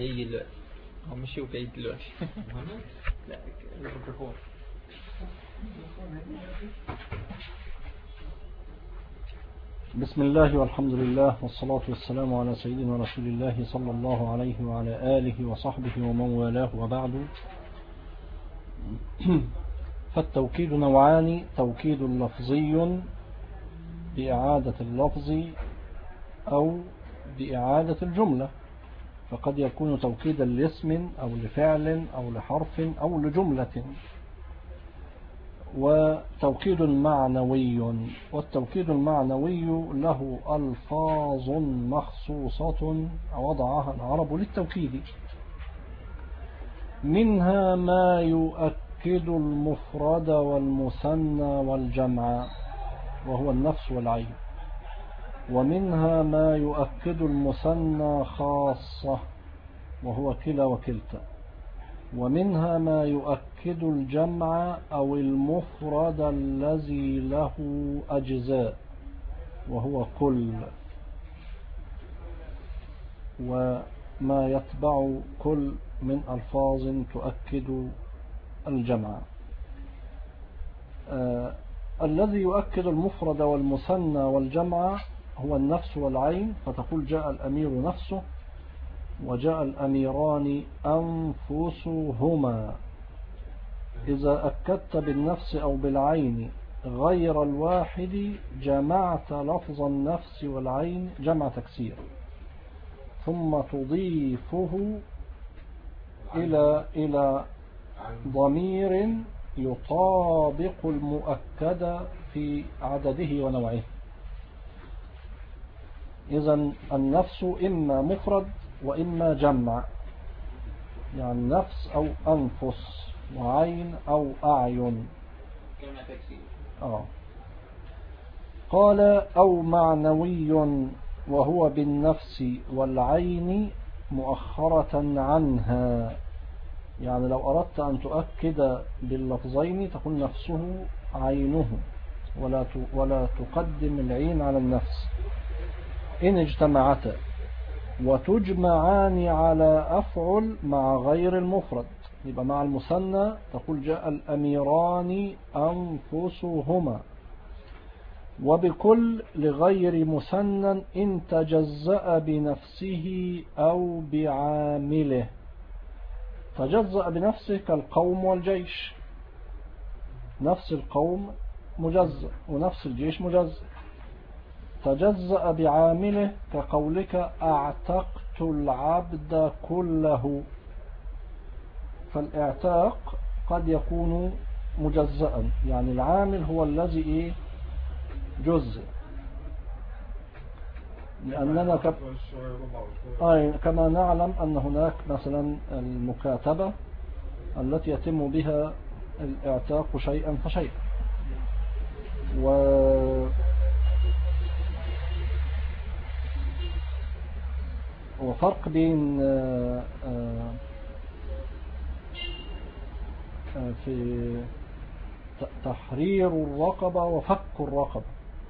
هيجي دلوقتي، هو مشي وجاي دلوقتي. لا الميكروفون. بسم الله والحمد لله والصلاة والسلام على سيدنا رسول الله صلى الله عليه وعلى آله وصحبه ومن والاه، وبعد. فالتوكيد نوعان: توكيد لفظي بإعادة اللفظ أو بإعادة الجملة، فقد يكون توكيدا لاسم أو لفعل أو لحرف أو لجملة. وتوكيد معنوي، والتوكيد المعنوي له ألفاظ مخصوصة وضعها العرب للتوكيد، منها ما يؤكد المفرد والمثنى والجمع وهو النفس والعين، ومنها ما يؤكد المثنى خاصة وهو كلا وكلتا، ومنها ما يؤكد الجمع أو المفرد الذي له أجزاء وهو كل، وما يتبع كل من ألفاظ تؤكد الجمع. الذي يؤكد المفرد والمثنى والجمع هو النفس والعين، فتقول جاء الأمير نفسه، وجاء الأميران أنفسهما. إذا أكدت بالنفس أو بالعين غير الواحد جمعت لفظ النفس والعين جمع تكسير، ثم تضيفه إلى ضمير يطابق المؤكد في عدده ونوعه. إذن النفس إما مفرد وإما جمع، يعني نفس أو أنفس، وعين أو أعين. قال أو معنوي وهو بالنفس والعين مؤخرة عنها، يعني لو أردت أن تؤكد باللفظين تقول نفسه عينه، ولا تقدم العين على النفس إن اجتمعتا، وتجمعان على أفعل مع غير المفرد. يبقى مع المثنى تقول جاء الأميران أنفسهما، وبكل لغير مثنى إن تجزأ بنفسه أو بعامله. تجزأ بنفسه كالقوم والجيش، نفس القوم مجزأ ونفس الجيش مجزأ. تجزأ بعامله كقولك اعتقت العبد كله، فالاعتاق قد يكون مجزأ، يعني العامل هو الذي جزء، لأننا كما نعلم أن هناك مثلا المكاتبة التي يتم بها الاعتاق شيئا فشيئا، وفرق بين في تحرير الرقبة وفك الرقبة.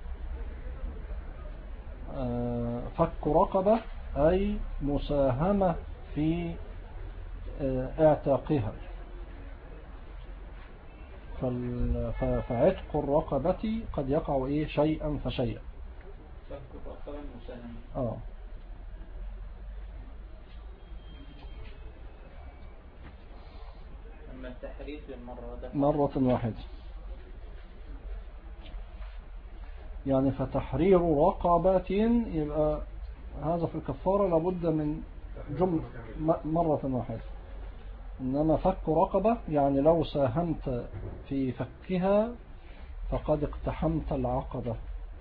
فك رقبة أي مساهمة في اعتاقها، فعتق الرقبة قد يقع شيئا فشيئا. فك الرقبة مساهمة. أما التحرير مرة واحدة، يعني فتحرير رقبة يبقى هذا في الكفارة لابد من جملة مرة واحدة. إنما فك رقبة يعني لو ساهمت في فكها فقد اقتحمت العقبة.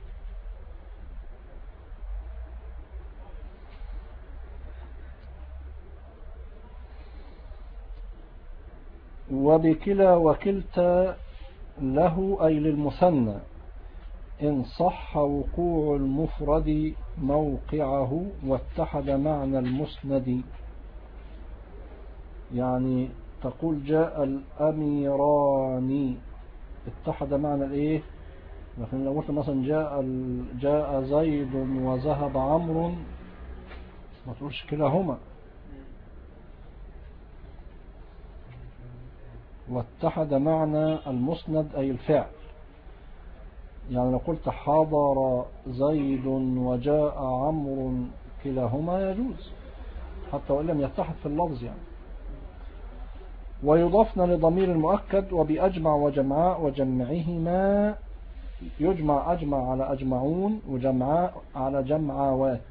وبكلا وكلتا له أي للمثنى إن صح وقوع المفرد موقعه واتحد معنى المسند. يعني تقول جاء الأميران اتحد معنى لكن لو قلت مثلا جاء زيد وذهب عمرو ما تقولش كلاهما، واتحد معنى المسند أي الفعل. يعني لو قلت حضر زيد وجاء عمرو كلاهما يجوز حتى وإن لم يتحد في اللفظ يعني. ويضافن لضمير المؤكد وبأجمع وجمعاء وجمعهما يجمع أجمع على أجمعون وجمعاء على جمعاوات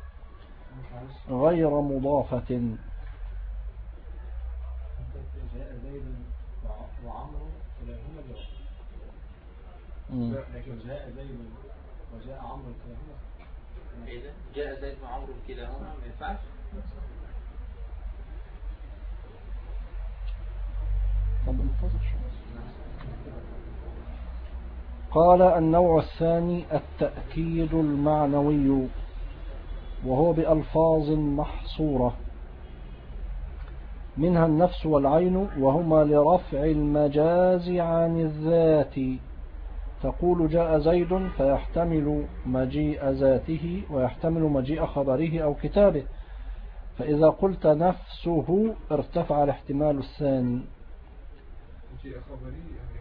غير مضافة. جاء زيد وعمرو كلاهما جواب، لكن جاء زيد وجاء عمرو كلاهما إذا جاء زيد وعمرو كلاهما ما ينفعش. قال النوع الثاني التأكيد المعنوي وهو بألفاظ محصورة منها النفس والعين وهما لرفع المجاز عن الذات. تقول جاء زيد فيحتمل مجيء ذاته ويحتمل مجيء خبره أو كتابه، فإذا قلت نفسه ارتفع الاحتمال الثاني. مجيء خبري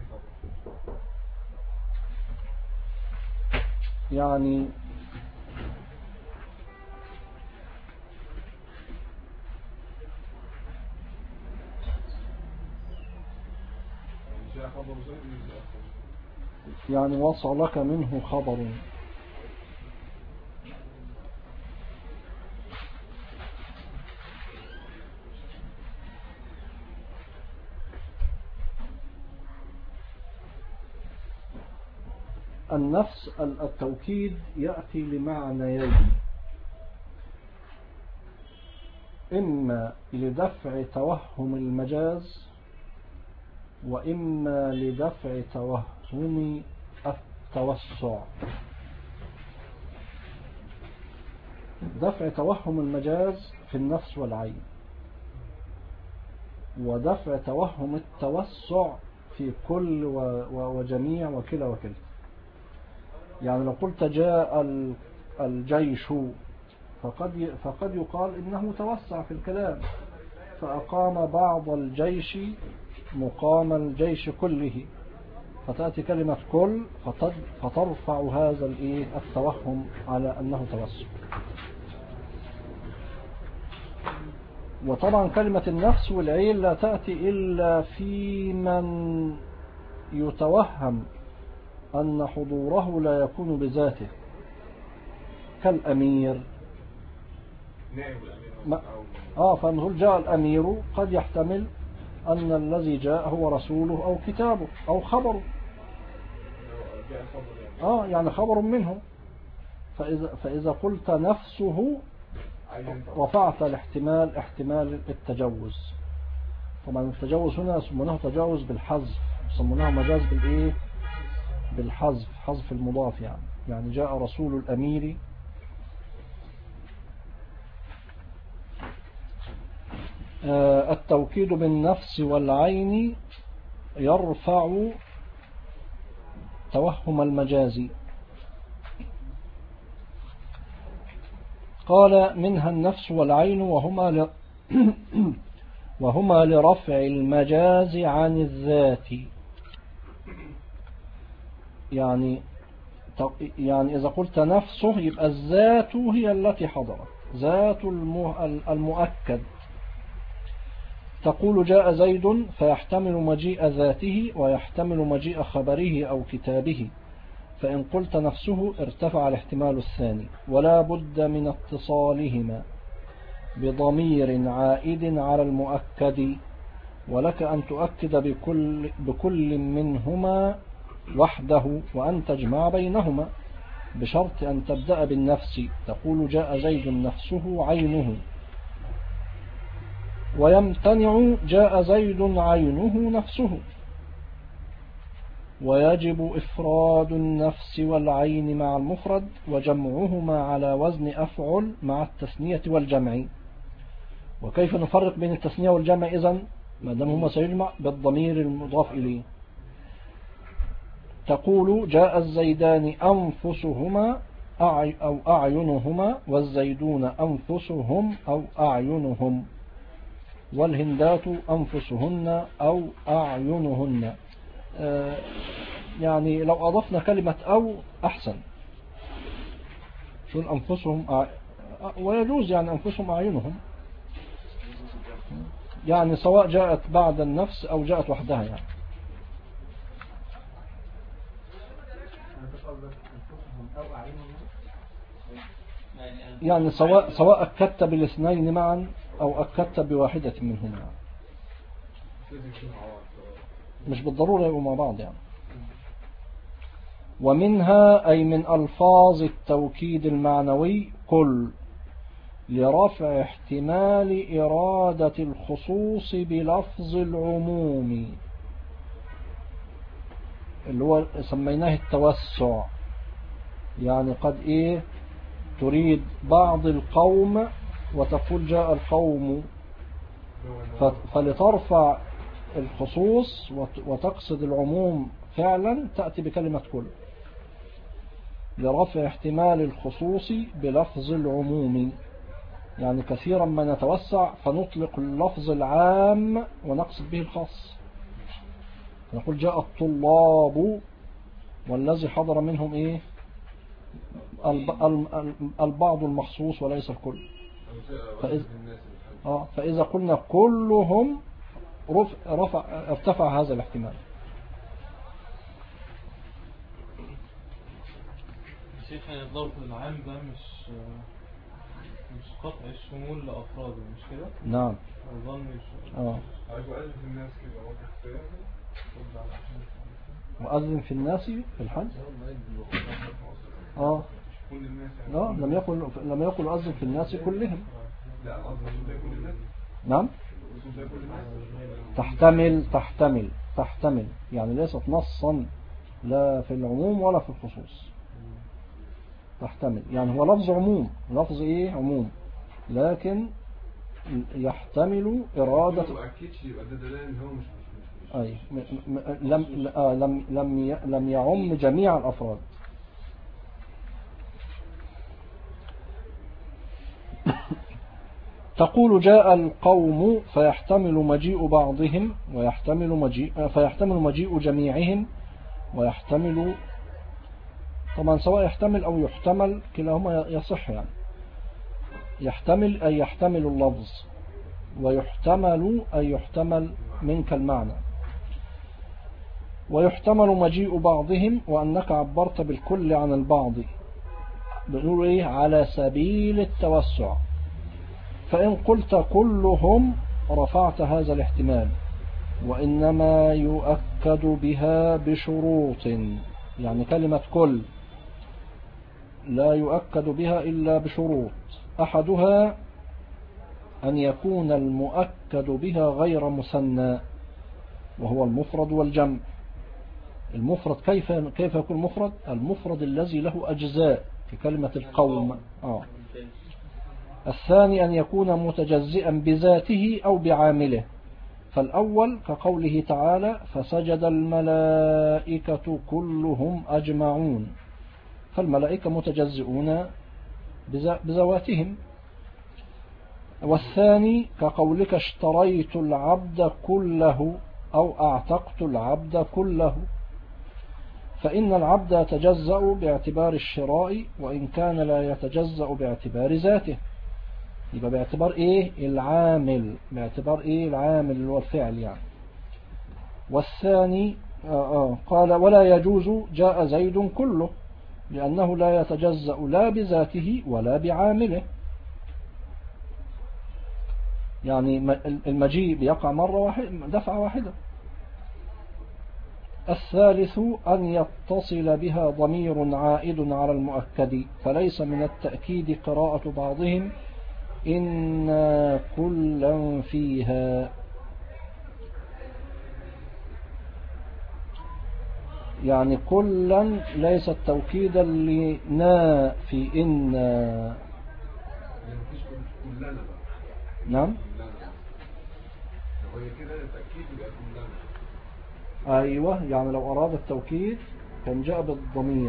يعني يعني وصلك منه خبر. النفس التوكيد يأتي لمعنيين: إما لدفع توهم المجاز وإما لدفع توهم التوسع. دفع توهم المجاز في النفس والعين، ودفع توهم التوسع في كل وجميع وكلا وكلا. يعني لو قلت جاء الجيش فقد يقال إنه توسع في الكلام فأقام بعض الجيش مقام الجيش كله، فتأتي كلمة كل فترفع هذا التوهم على أنه توسع. وطبعا كلمة النفس والعين لا تأتي إلا في من يتوهم أن حضوره لا يكون بذاته كالأمير. فنقول جاء الأمير قد يحتمل أن الذي جاء هو رسوله أو كتابه أو خبره، يعني خبر منه. فإذا قلت نفسه رفعت الاحتمال احتمال التجوز. طبعا التجوز هنا يسمونه تجاوز بالحذف، يسمونه مجاز بالحذف، حذف المضاف. يعني جاء رسول الأمير. التوكيد بالنفس والعين يرفع توهم المجاز. قال منها النفس والعين وهما لرفع المجاز عن الذات. يعني إذا قلت نفسه يبقى الذات هي التي حضرت، ذات المؤكد. تقول جاء زيد فيحتمل مجيء ذاته ويحتمل مجيء خبره أو كتابه، فإن قلت نفسه ارتفع الاحتمال الثاني، ولا بد من اتصالهما بضمير عائد على المؤكد، ولك أن تؤكد بكل منهما وحده وأن تجمع بينهما بشرط أن تبدأ بالنفس. تقول جاء زيد نفسه عينه، ويمتنع جاء زيد عينه نفسه. ويجب إفراد النفس والعين مع المفرد وجمعهما على وزن أفعل مع التثنية والجمع. وكيف نفرق بين التثنية والجمع إذن ما دام هما سيجمع بالضمير المضاف إليه؟ تقول جاء الزيدان أنفسهما أو أعينهما، والزيدون أنفسهم أو أعينهم. والهندات أنفسهن أو أعينهن. يعني لو أضفنا كلمة أو أحسن، شو أنفسهم ويجوز يعني أنفسهم أعينهم، يعني سواء جاءت بعد النفس أو جاءت وحدها يعني. يعني سواء أكدت بالاثنين معا أو أكدت بواحدة منهما، مش بالضرورة يبقوا مع بعض يعني. ومنها أي من ألفاظ التوكيد المعنوي كل، لرفع احتمال إرادة الخصوص بلفظ العموم، اللي هو سميناه التوسع. يعني قد تريد بعض القوم وتقول جاء القوم، فلترفع الخصوص وتقصد العموم فعلا تأتي بكلمة كل، لرفع احتمال الخصوص بلفظ العموم. يعني كثيرا ما نتوسع فنطلق اللفظ العام ونقصد به الخاص، نقول جاء الطلاب والذي حضر منهم البعض المخصوص وليس الكل. فإذا قلنا كلهم ارتفع هذا الاحتمال. شيخ الضرب العام ده مش قطع الشمول لأفراده، مش كده؟ نعم. وأذن في الناس في الحج. لا، لم يقل أذن في الناس كلهم. نعم. تحتمل يعني ليست نصا لا في العموم ولا في الخصوص. تحتمل يعني هو لفظ عموم، لفظ عموم، لكن يحتمل إرادة. أي لم يعم جميع الأفراد. تقول جاء القوم فيحتمل مجيء بعضهم فيحتمل مجيء جميعهم، ويحتمل طبعا سواء يحتمل أو يحتمل كلاهما يصح يعني. يحتمل أي يحتمل اللفظ، ويحتمل أي يحتمل منك المعنى. ويحتمل مجيء بعضهم، وأنك عبرت بالكل عن البعض، بنقول على سبيل التوسع. فإن قلت كلهم رفعت هذا الاحتمال، وإنما يؤكد بها بشروط. يعني كلمة كل لا يؤكد بها إلا بشروط، أحدها أن يكون المؤكد بها غير مثنى، وهو المفرد والجمع. المفرد كيف يكون مفرد؟ المفرد الذي له أجزاء في كلمة القوم. الثاني أن يكون متجزئا بذاته أو بعامله. فالأول كقوله تعالى فسجد الملائكة كلهم أجمعون، فالملائكة متجزئون بذواتهم. والثاني كقولك اشتريت العبد كله أو أعتقت العبد كله، فإن العبد يتجزأ باعتبار الشراء وإن كان لا يتجزأ باعتبار ذاته. يبقى باعتبار العامل، باعتبار العامل اللي هو الفعل يعني. والثاني قال ولا يجوز جاء زيد كله، لأنه لا يتجزأ لا بذاته ولا بعامله. يعني المجيء بيقع مرة واحدة، دفعة واحدة. الثالث أن يتصل بها ضمير عائد على المؤكد، فليس من التأكيد قراءة بعضهم إن كلا فيها. يعني كلا ليس توكيدا لنا في إن. نعم. أيوة، يعني لو أراد التوكيد كان جاء بالضمير.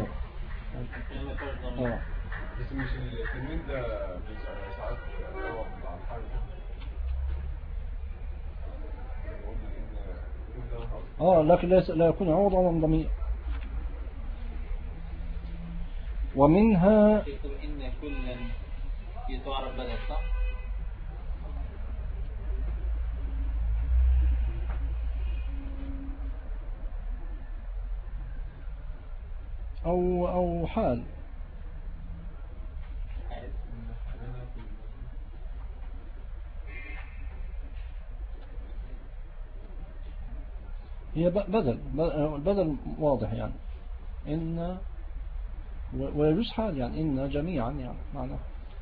بس مش التنوين ده ساعات بتاع الحرف. لكن لا يكون عوضا عن ضمير. ومنها يقول إن كلا يتعرف بدل صح؟ أو حال. هي بدل، البدل واضح يعني إن، ويجوز حال يعني إن جميعا يعني معناه.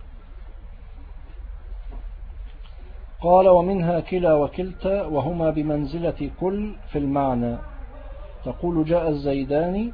قال ومنها كلا وكلتا وهما بمنزلة كل في المعنى. تقول جاء الزيدان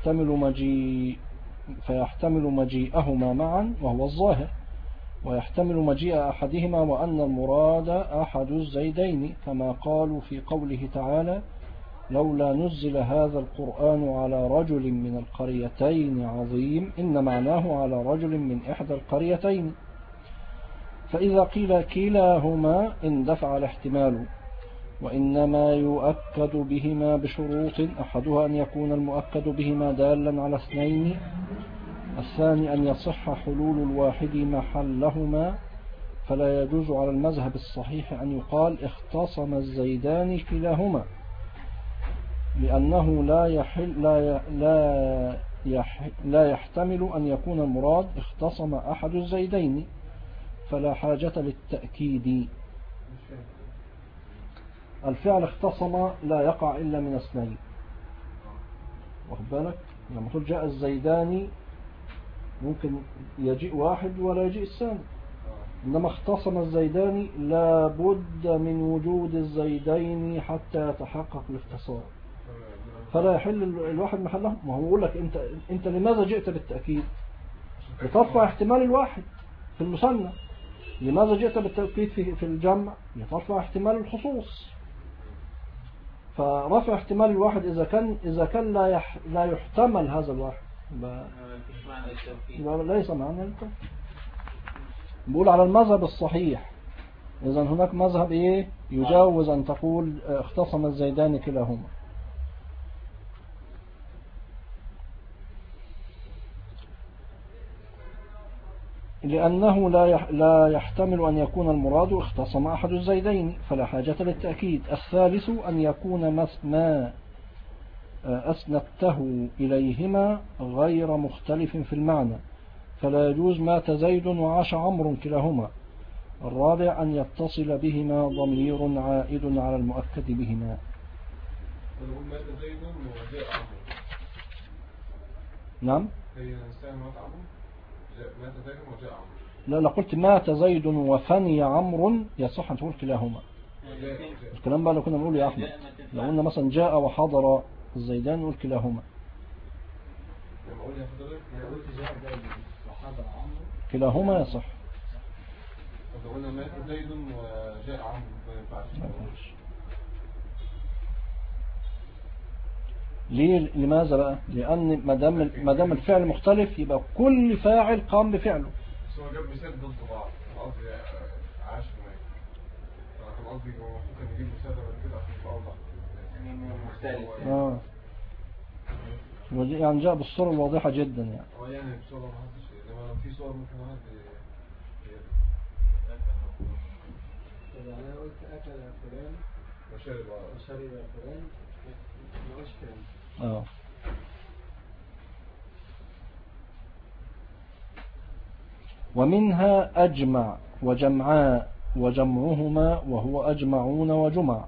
فيحتمل مجيئهما معا وهو الظاهر، ويحتمل مجيء أحدهما وأن المراد أحد الزيدين، كما قالوا في قوله تعالى لولا نزل هذا القرآن على رجل من القريتين عظيم، إن معناه على رجل من إحدى القريتين. فإذا قيل كلاهما اندفع الاحتمال، وإنما يؤكد بهما بشروط، أحدها أن يكون المؤكد بهما دالا على اثنين، الثاني أن يصح حلول الواحد محلهما، فلا يجوز على المذهب الصحيح أن يقال اختصم الزيدان كلاهما، لأنه لا يحتمل أن يكون المراد اختصم أحد الزيدين، فلا حاجة للتأكيد. الفعل اختصم لا يقع إلا من اثنين، واخد بالك؟ لما تقول جاء الزيدان ممكن يجيء واحد ولا يجيء الثاني، إنما اختصم الزيدان لا بد من وجود الزيدين حتى يتحقق الاختصار، فلا يحل الواحد محله. ما هو يقول لك انت لماذا جئت بالتأكيد؟ لترفع احتمال الواحد في المثنى. لماذا جئت بالتأكيد في الجمع؟ لترفع احتمال الخصوص. فرفع احتمال الواحد إذا كان لا يحتمل هذا الواحد ليس معنى التوكيد. بقول على المذهب الصحيح، إذا هناك مذهب يجاوز أن تقول اختصم الزيدان كلاهما. لأنه لا يحتمل أن يكون المراد اختصم أحد الزيدين، فلا حاجة للتأكيد. الثالث أن يكون ما أسندته إليهما غير مختلف في المعنى، فلا يجوز مات زيد وعاش عمرو كلاهما. الرابع أن يتصل بهما ضمير عائد على المؤكد بهما. مات زيد وجاء عمرو. نعم. هي إنسان مات عمرو. مات زيد وجاء عمرو. لا قلت مات زيد وفني عمرو يصح أن تقول كلاهما. الكلام بقى لو كنا نقول يا أحمد، لو قلنا مثلا جاء وحضر الزيدان نقول كلاهما. لما أقول يا حضرتك لو قلت جاء زيد وحضر عمرو كلاهما يصح. لو قلنا مات زيد وجاء عمرو ما ينفعش. ليه؟ لماذا بقى؟ لأن ما دام الفعل مختلف يبقى كل فاعل قام بفعله. بس هو جاب مثال ضد بعض، قصدي عاش ومات. كان قصدي هو ممكن يجيب مثال كده عشان يبقى أوضح. يعني جاء بالصورة الواضحة جدا يعني. يعني بصورة ما حدش، لما في صور ممكن واحد أنا قلت أكل فلان وشرب فلان ما قلتش كلام. ومنها أجمع وجمعاء وجمعهما وهو أجمعون وجمع.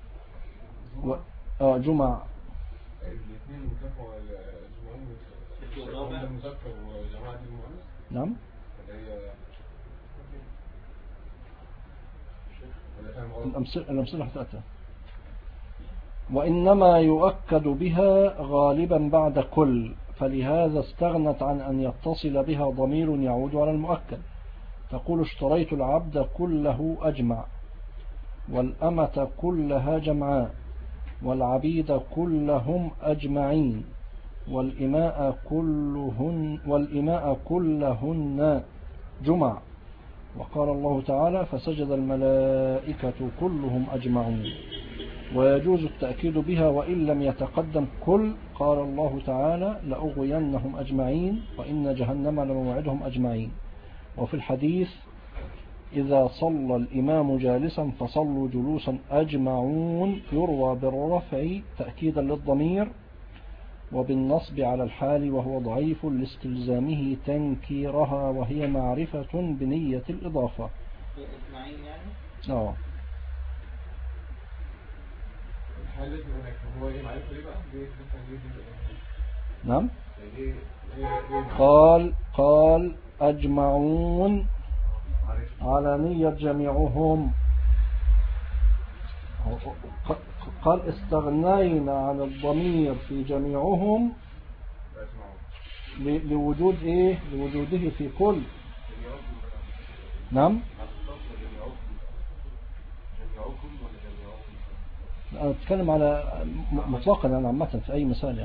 جمع الاثنين مذكر والجمعين مذكر وجماعة المؤنث. نعم. الأمثلة هتأتي. وإنما يؤكد بها غالبا بعد كل، فلهذا استغنت عن أن يتصل بها ضمير يعود على المؤكد. تقول اشتريت العبد كله أجمع، والأمة كلها جمعاء، والعبيد كلهم أجمعين، والإماء كلهن جمع. وقال الله تعالى فسجد الملائكة كلهم أجمعون. ويجوز التأكيد بها وإن لم يتقدم كل. قال الله تعالى لأغوينهم أجمعين وإن جهنم لموعدهم أجمعين. وفي الحديث إذا صلى الإمام جالسا فصلوا جلوسا أجمعون، يروى بالرفع تأكيدا للضمير وبالنصب على الحال، وهو ضعيف لاستلزامه تنكيرها، وهي معرفة بنية الإضافة. أجمعين يعني؟ الحال لازم هو ايه معرفة ليه بقى؟ نعم. ليه قال أجمعون على نية جميعهم. قال استغنينا عن الضمير في جميعهم لوجود ايه؟ لوجوده في كل. نعم. أنا أتكلم على مطلقا يعني عامة في أي مثال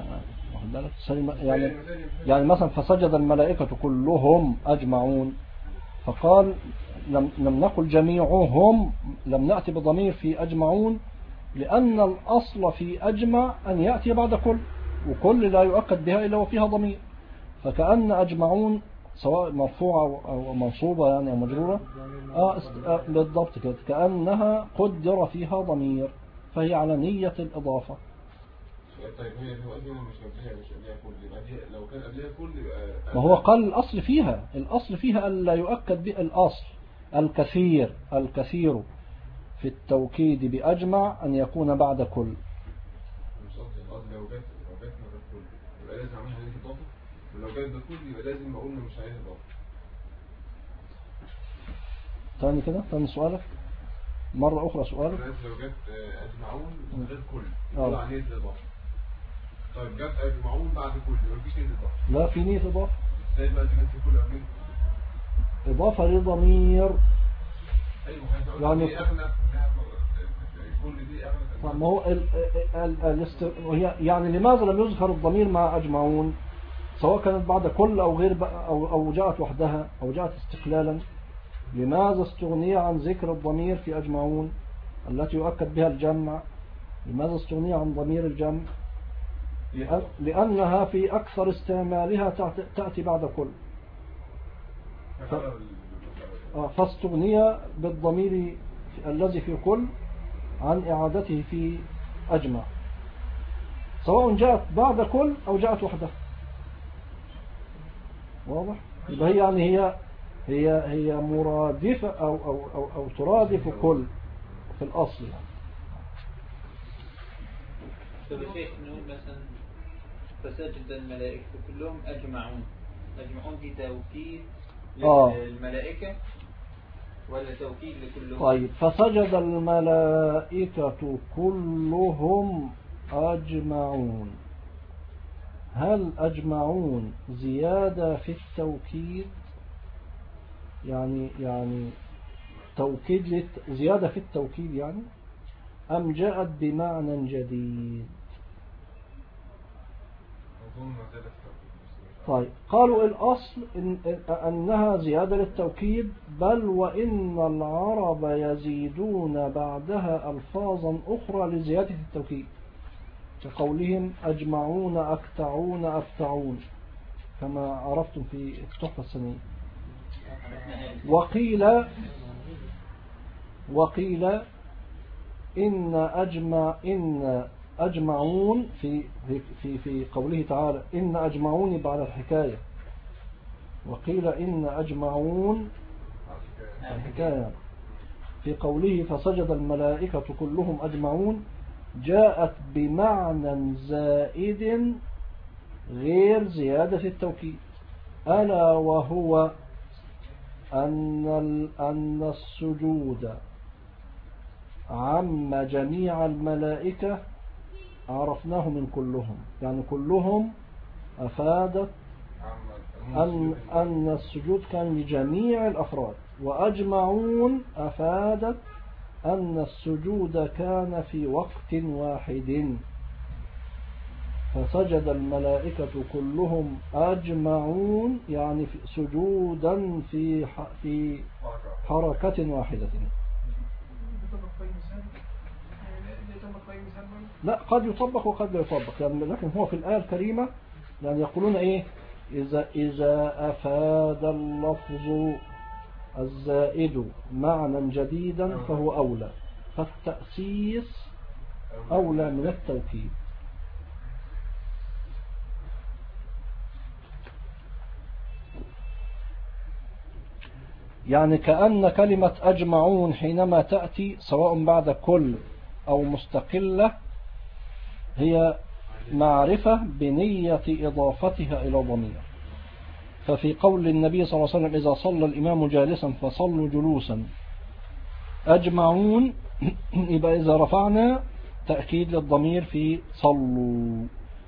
يعني مثلا فسجد الملائكة كلهم أجمعون، فقال لم نقل جميعهم، لم نأتي بضمير في أجمعون، لأن الأصل في أجمع أن يأتي بعد كل، وكل لا يؤكد بها إلا وفيها ضمير، فكأن أجمعون سواء مرفوعة أو منصوبة يعني أو مجرورة بالضبط كده، كأنها قدر فيها ضمير، فهي على نية الإضافة. طيب هي مش قبلها كل، يبقى لو كان قبلها كل يبقى ما هو قال الأصل فيها ألا يؤكد الأصل الكثير في التوكيد بأجمع أن يكون بعد كل. مش قصدي لو جت من غير كل يبقى لازم أعملها عليه إضافة، ولو جت بكل يبقى لازم أقول مش عليه إضافة. تاني كده، تاني سؤالك مرة أخرى سؤالك. لو جت أجمعون من غير كل يقول عليه الإضافة. طيب جت أجمعون بعد كل يبقى مفيش نية إضافة. لا، في نية إضافة. ازاي بقى تجد في كل أمين؟ إضافة لضمير. أيوة يعني كل دي أغنى. ما هو يعني لماذا لم يذكر الضمير مع أجمعون، سواء كانت بعد كل أو غير أو جاءت وحدها أو جاءت استقلالا؟ لماذا استغني عن ذكر الضمير في أجمعون التي يؤكد بها الجمع؟ لماذا استغني عن ضمير الجمع؟ لأنها في أكثر استعمالها تأتي بعد كل، فاستغني بالضمير الذي في كل عن إعادته في أجمع، سواء جاءت بعد كل أو جاءت وحدها. واضح؟ يبقى هي يعني هي مرادفة أو ترادف كل في الأصل. فبشيخ نقول مثلا فسجد الملائكة كلهم أجمعون دي توكيد للملائكة ولا توكيد لكلهم؟ طيب فسجد الملائكة كلهم أجمعون، هل أجمعون زيادة في التوكيد؟ يعني توكيد زيادة في التوكيد يعني، أم جاءت بمعنى جديد؟ طيب قالوا الأصل أنها زيادة للتوكيد، بل وإن العرب يزيدون بعدها ألفاظا أخرى لزيادة التوكيد، كقولهم أجمعون أكتعون أفتعون كما عرفتم في التحفة السنية. وقيل إن أجمعون في قوله تعالى إن أجمعون بعد الحكاية، وقيل إن أجمعون الحكاية في قوله فسجد الملائكة كلهم أجمعون، جاءت بمعنى زائد غير زيادة التوكيد، ألا وهو أن السجود عم جميع الملائكة، عرفناه من كلهم، يعني كلهم أفادت أن السجود كان لجميع الأفراد، وأجمعون أفادت أن السجود كان في وقت واحد، فسجد الملائكة كلهم أجمعون يعني سجودا في حركة واحدة. لا، قد يطبق وقد لا يطبق يعني، لكن هو في الآية الكريمة يعني يقولون إيه؟ إذا أفاد اللفظ الزائد معنى جديدا فهو أولى، فالتأسيس أولى من التوكيد. يعني كأن كلمة أجمعون حينما تأتي سواء بعد كل أو مستقلة هي معرفة بنية إضافتها إلى ضمير. ففي قول النبي صلى الله عليه وسلم إذا صلى الإمام جالسا فصلوا جلوسا أجمعون، يبقى إذا رفعنا تأكيد للضمير في صلوا.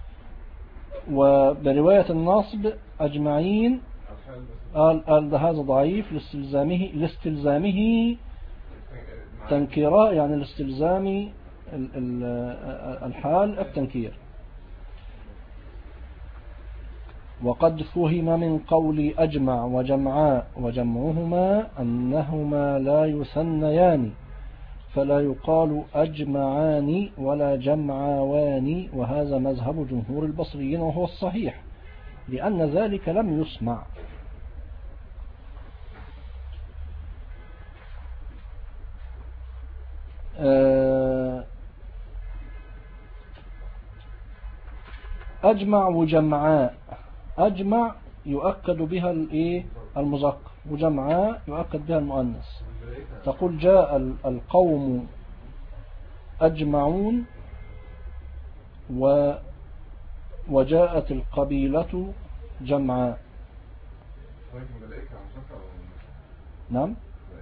وبرواية النصب أجمعين قال ده هذا ضعيف لاستلزامه تنكيرا، يعني لاستلزام الحال التنكير. وقد فهم من قول أجمع وجمعاء وجمعهما أنهما لا يثنيان، فلا يقال أجمعان ولا جمعوان، وهذا مذهب جمهور البصريين وهو الصحيح لأن ذلك لم يسمع. أجمع وجمعاء، أجمع يؤكد بها المذكر، وجمعاء يؤكد بها المؤنث. تقول جاء القوم أجمعون وجاءت القبيلة جمعاء. نعم.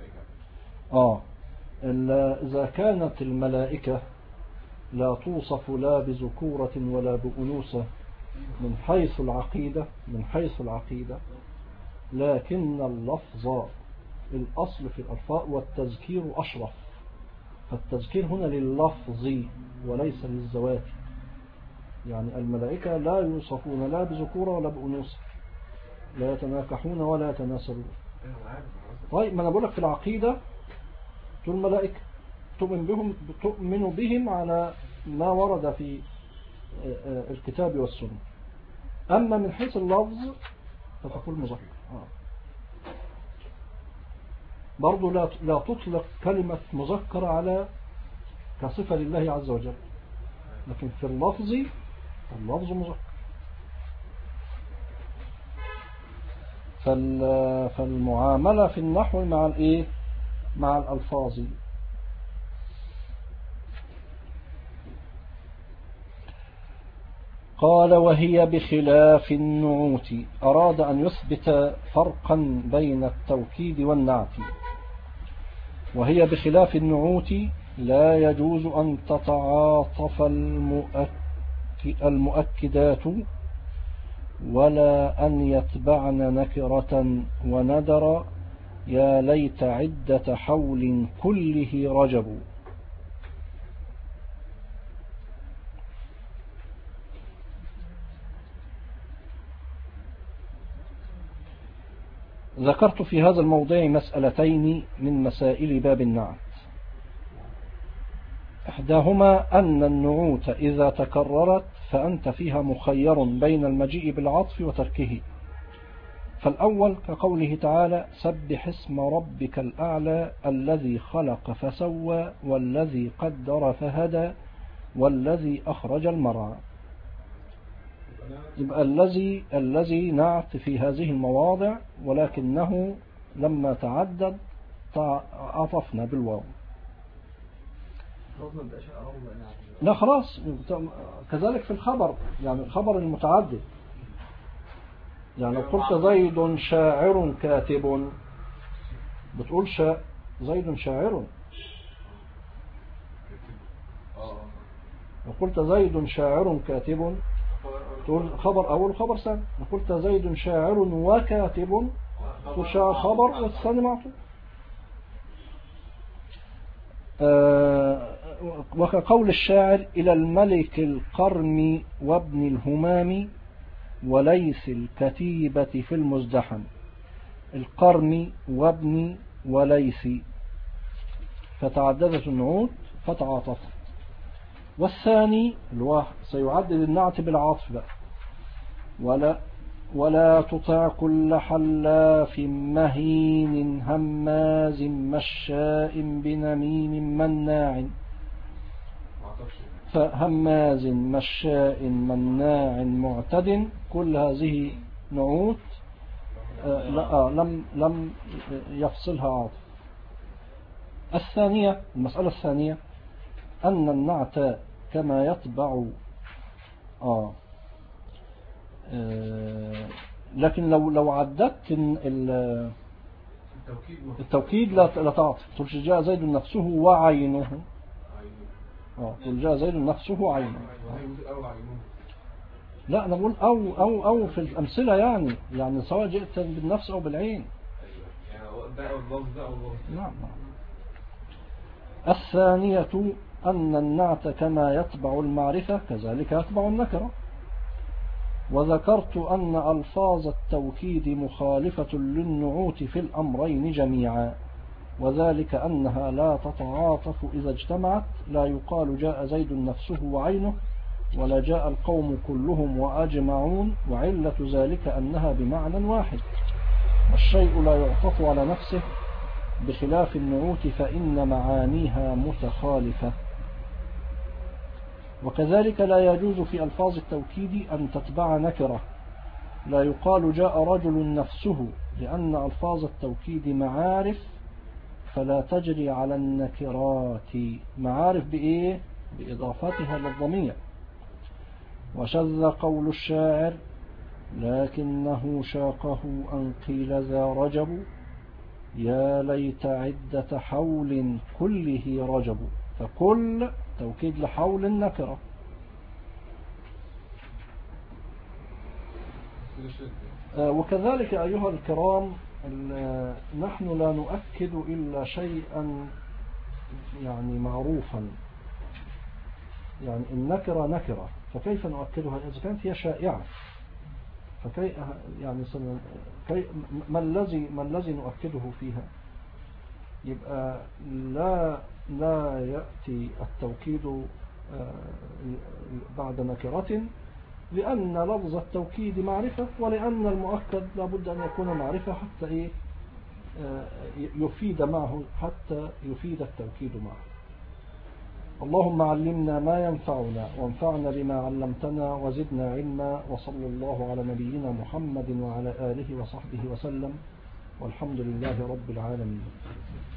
إذا كانت الملائكة لا توصف لا بذكورة ولا بأنوثة من حيث العقيدة، لكن اللفظ الأصل في الألفاظ والتذكير أشرف، فالتذكير هنا لللفظ وليس للذوات. يعني الملائكة لا يوصفون لا بذكورة ولا بأنوثة، لا يتناكحون ولا يتناسلون. طيب ما أنا بقول لك في العقيدة دول ملائكة تؤمن بهم على ما ورد في الكتاب والسنة. أما من حيث اللفظ فتقول مذكر. برضو لا تطلق كلمة مذكر على كصفة لله عز وجل، لكن في اللفظ مذكر. فالمعاملة في النحو مع الألفاظ. قال وهي بخلاف النعوت، أراد أن يثبت فرقا بين التوكيد والنعت. وهي بخلاف النعوت لا يجوز أن تتعاطف المؤكدات ولا أن يتبعن نكرة وندر يا ليت عدة حول كله رجب. ذكرت في هذا الموضع مسألتين من مسائل باب النعت. إحداهما أن النعوت إذا تكررت فأنت فيها مخير بين المجيء بالعطف وتركه. فالأول كقوله تعالى سبح اسم ربك الأعلى الذي خلق فسوى والذي قدر فهدى والذي أخرج المرعى. يبقى الذي نعت في هذه المواضع، ولكنه لما تعدد عطفنا بالواو. لا خلاص، كذلك في الخبر، يعني الخبر المتعدد. يعني لو قلت زيد شاعر كاتب بتقول زيد شاعر. لو قلت زيد شاعر كاتب تقول خبر أول خبر ثاني. لو قلت زيد شاعر وكاتب تقول شاعر خبر والثاني معطوف. وكقول الشاعر إلى الملك القرم وابن الهمام وليس الكتيبة في المزدحم. القرم وابن وليس فتعددت النعوت فتعاطفت. والثاني اللي هو سيعدد النعت بالعطف بقى. ولا تطع كل حلاف مهين هماز مشاء بنميم مناع. فهماز مشاء مناع معتد كل هذه نعوت لم يفصلها عاطف. الثانية، المسألة الثانية أن النعت كما يتبع لكن لو عددت التوكيد لا تعطف. تقولش جاء زيد نفسه وعينه. تقول جاء زيد نفسه وعينه. لا أنا بقول أو في الأمثلة يعني سواء جئت بالنفس أو بالعين. نعم. الثانية أن النعت كما يتبع المعرفة كذلك يتبع النكرة. وذكرت أن ألفاظ التوكيد مخالفة للنعوت في الأمرين جميعا، وذلك أنها لا تتعاطف إذا اجتمعت. لا يقال جاء زيد نفسه وعينه، ولا جاء القوم كلهم وأجمعون، وعلة ذلك أنها بمعنى واحد. الشيء لا يعطف على نفسه بخلاف النعوت فإن معانيها متخالفة. وكذلك لا يجوز في ألفاظ التوكيد أن تتبع نكرة. لا يقال جاء رجل نفسه، لأن ألفاظ التوكيد معارف فلا تجري على النكرات. معارف بإيه؟ بإضافتها للضمير. وشذ قول الشاعر لكنه شاقه أن قيل ذا رجب، يا ليت عدة حول كله رجب. فكل توكيد لحول النكرة. وكذلك أيها الكرام نحن لا نؤكد إلا شيئا معروفا. النكرة نكرة، فكيف نؤكدها إذا كانت هي شائعة؟ ما الذي نؤكده فيها؟ يبقى لا يأتي التوكيد بعد نكرة، لأن لفظ التوكيد معرفة، ولأن المؤكد لابد أن يكون معرفة حتى يفيد معه، حتى يفيد التوكيد معه. اللهم علمنا ما ينفعنا وانفعنا بما علمتنا وزدنا علما. وصلى الله على نبينا محمد وعلى آله وصحبه وسلم، والحمد لله رب العالمين.